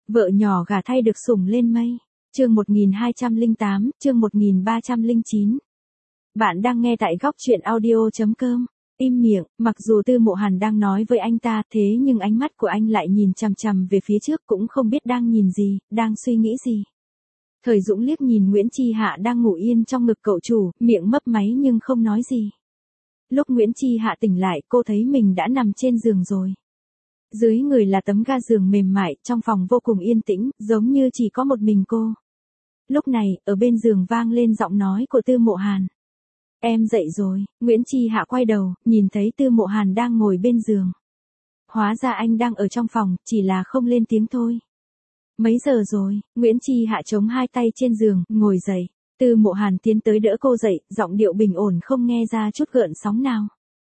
Vợ nhỏ gả thay được sủng lên mây. Chương 1208, chương 1309. Bạn đang nghe tại góc truyện audio.com. Im miệng, mặc dù Tư Mộ Hàn đang nói với anh ta, thế nhưng ánh mắt của anh lại nhìn chằm chằm về phía trước, cũng không biết đang nhìn gì, đang suy nghĩ gì. Thời Dũng liếc nhìn Nguyễn Chi Hạ đang ngủ yên trong ngực cậu chủ, miệng mấp máy nhưng không nói gì. Lúc Nguyễn Chi Hạ tỉnh lại, cô thấy mình đã nằm trên giường rồi. Dưới người là tấm ga giường mềm mại, trong phòng vô cùng yên tĩnh, giống như chỉ có một mình cô. Lúc này, ở bên giường vang lên giọng nói của Tư Mộ Hàn. Em dậy rồi. Nguyễn Chi Hạ quay đầu, nhìn thấy Tư Mộ Hàn đang ngồi bên giường. Hóa ra anh đang ở trong phòng, chỉ là không lên tiếng thôi. Mấy giờ rồi? Nguyễn Chi Hạ chống hai tay trên giường, ngồi dậy. Tư Mộ Hàn tiến tới đỡ cô dậy, giọng điệu bình ổn không nghe ra chút gợn sóng nào.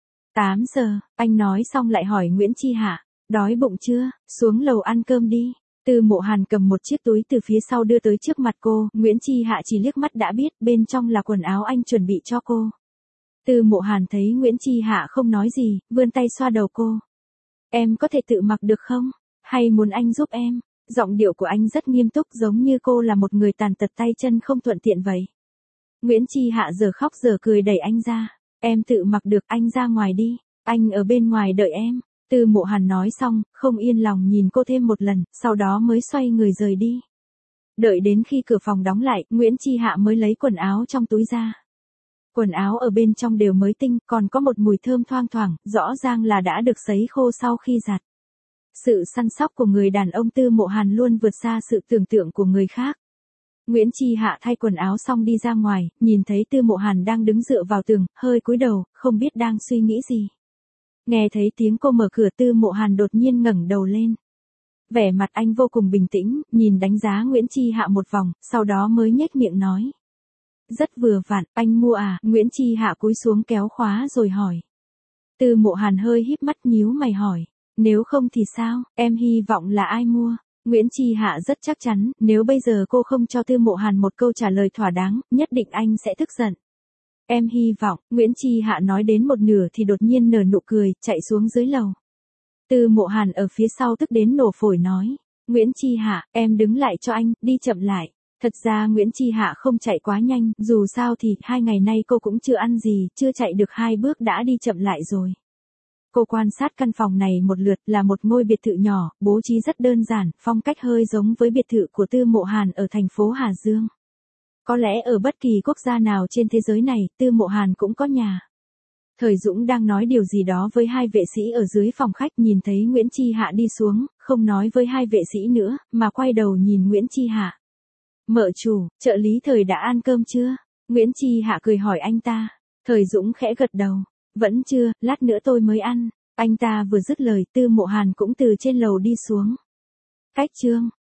8 giờ, anh nói xong lại hỏi Nguyễn Chi Hạ. Đói bụng chưa? Xuống lầu ăn cơm đi. Tư Mộ Hàn cầm một chiếc túi từ phía sau đưa tới trước mặt cô, Nguyễn Chi Hạ chỉ liếc mắt đã biết bên trong là quần áo anh chuẩn bị cho cô. Tư Mộ Hàn thấy Nguyễn Chi Hạ không nói gì, vươn tay xoa đầu cô. Em có thể tự mặc được không? Hay muốn anh giúp em? Giọng điệu của anh rất nghiêm túc, giống như cô là một người tàn tật tay chân không thuận tiện vậy. Nguyễn Chi Hạ giờ khóc giờ cười đẩy anh ra. Em tự mặc được, anh ra ngoài đi. Anh ở bên ngoài đợi em. Tư Mộ Hàn nói xong, không yên lòng nhìn cô thêm một lần, sau đó mới xoay người rời đi. Đợi đến khi cửa phòng đóng lại, Nguyễn Chi Hạ mới lấy quần áo trong túi ra. Quần áo ở bên trong đều mới tinh, còn có một mùi thơm thoang thoảng, rõ ràng là đã được sấy khô sau khi giặt. Sự săn sóc của người đàn ông Tư Mộ Hàn luôn vượt xa sự tưởng tượng của người khác. Nguyễn Chi Hạ thay quần áo xong đi ra ngoài, nhìn thấy Tư Mộ Hàn đang đứng dựa vào tường, hơi cúi đầu, không biết đang suy nghĩ gì. Nghe thấy tiếng cô mở cửa, Tư Mộ Hàn đột nhiên ngẩng đầu lên. Vẻ mặt anh vô cùng bình tĩnh, nhìn đánh giá Nguyễn Chi Hạ một vòng, sau đó mới nhếch miệng nói. Rất vừa vặn, anh mua à? Nguyễn Chi Hạ cúi xuống kéo khóa rồi hỏi. Tư Mộ Hàn hơi híp mắt nhíu mày hỏi. Nếu không thì sao, em hy vọng là ai mua? Nguyễn Chi Hạ rất chắc chắn, nếu bây giờ cô không cho Tư Mộ Hàn một câu trả lời thỏa đáng, nhất định anh sẽ tức giận. Em hy vọng, Nguyễn Chi Hạ nói đến một nửa thì đột nhiên nở nụ cười, chạy xuống dưới lầu. Tư Mộ Hàn ở phía sau tức đến nổ phổi nói. Nguyễn Chi Hạ, em đứng lại cho anh, đi chậm lại. Thật ra Nguyễn Chi Hạ không chạy quá nhanh, dù sao thì 2 ngày nay cô cũng chưa ăn gì, chưa chạy được 2 bước đã đi chậm lại rồi. Cô quan sát căn phòng này một lượt, là một ngôi biệt thự nhỏ, bố trí rất đơn giản, phong cách hơi giống với biệt thự của Tư Mộ Hàn ở thành phố Hà Dương. Có lẽ ở bất kỳ quốc gia nào trên thế giới này, Tư Mộ Hàn cũng có nhà. Thời Dũng đang nói điều gì đó với hai vệ sĩ ở dưới phòng khách, nhìn thấy Nguyễn Chi Hạ đi xuống, không nói với hai vệ sĩ nữa, mà quay đầu nhìn Nguyễn Chi Hạ. Mợ chủ, trợ lý Thời đã ăn cơm chưa? Nguyễn Chi Hạ cười hỏi anh ta. Thời Dũng khẽ gật đầu. Vẫn chưa, lát nữa tôi mới ăn. Anh ta vừa dứt lời, Tư Mộ Hàn cũng từ trên lầu đi xuống. Cách chương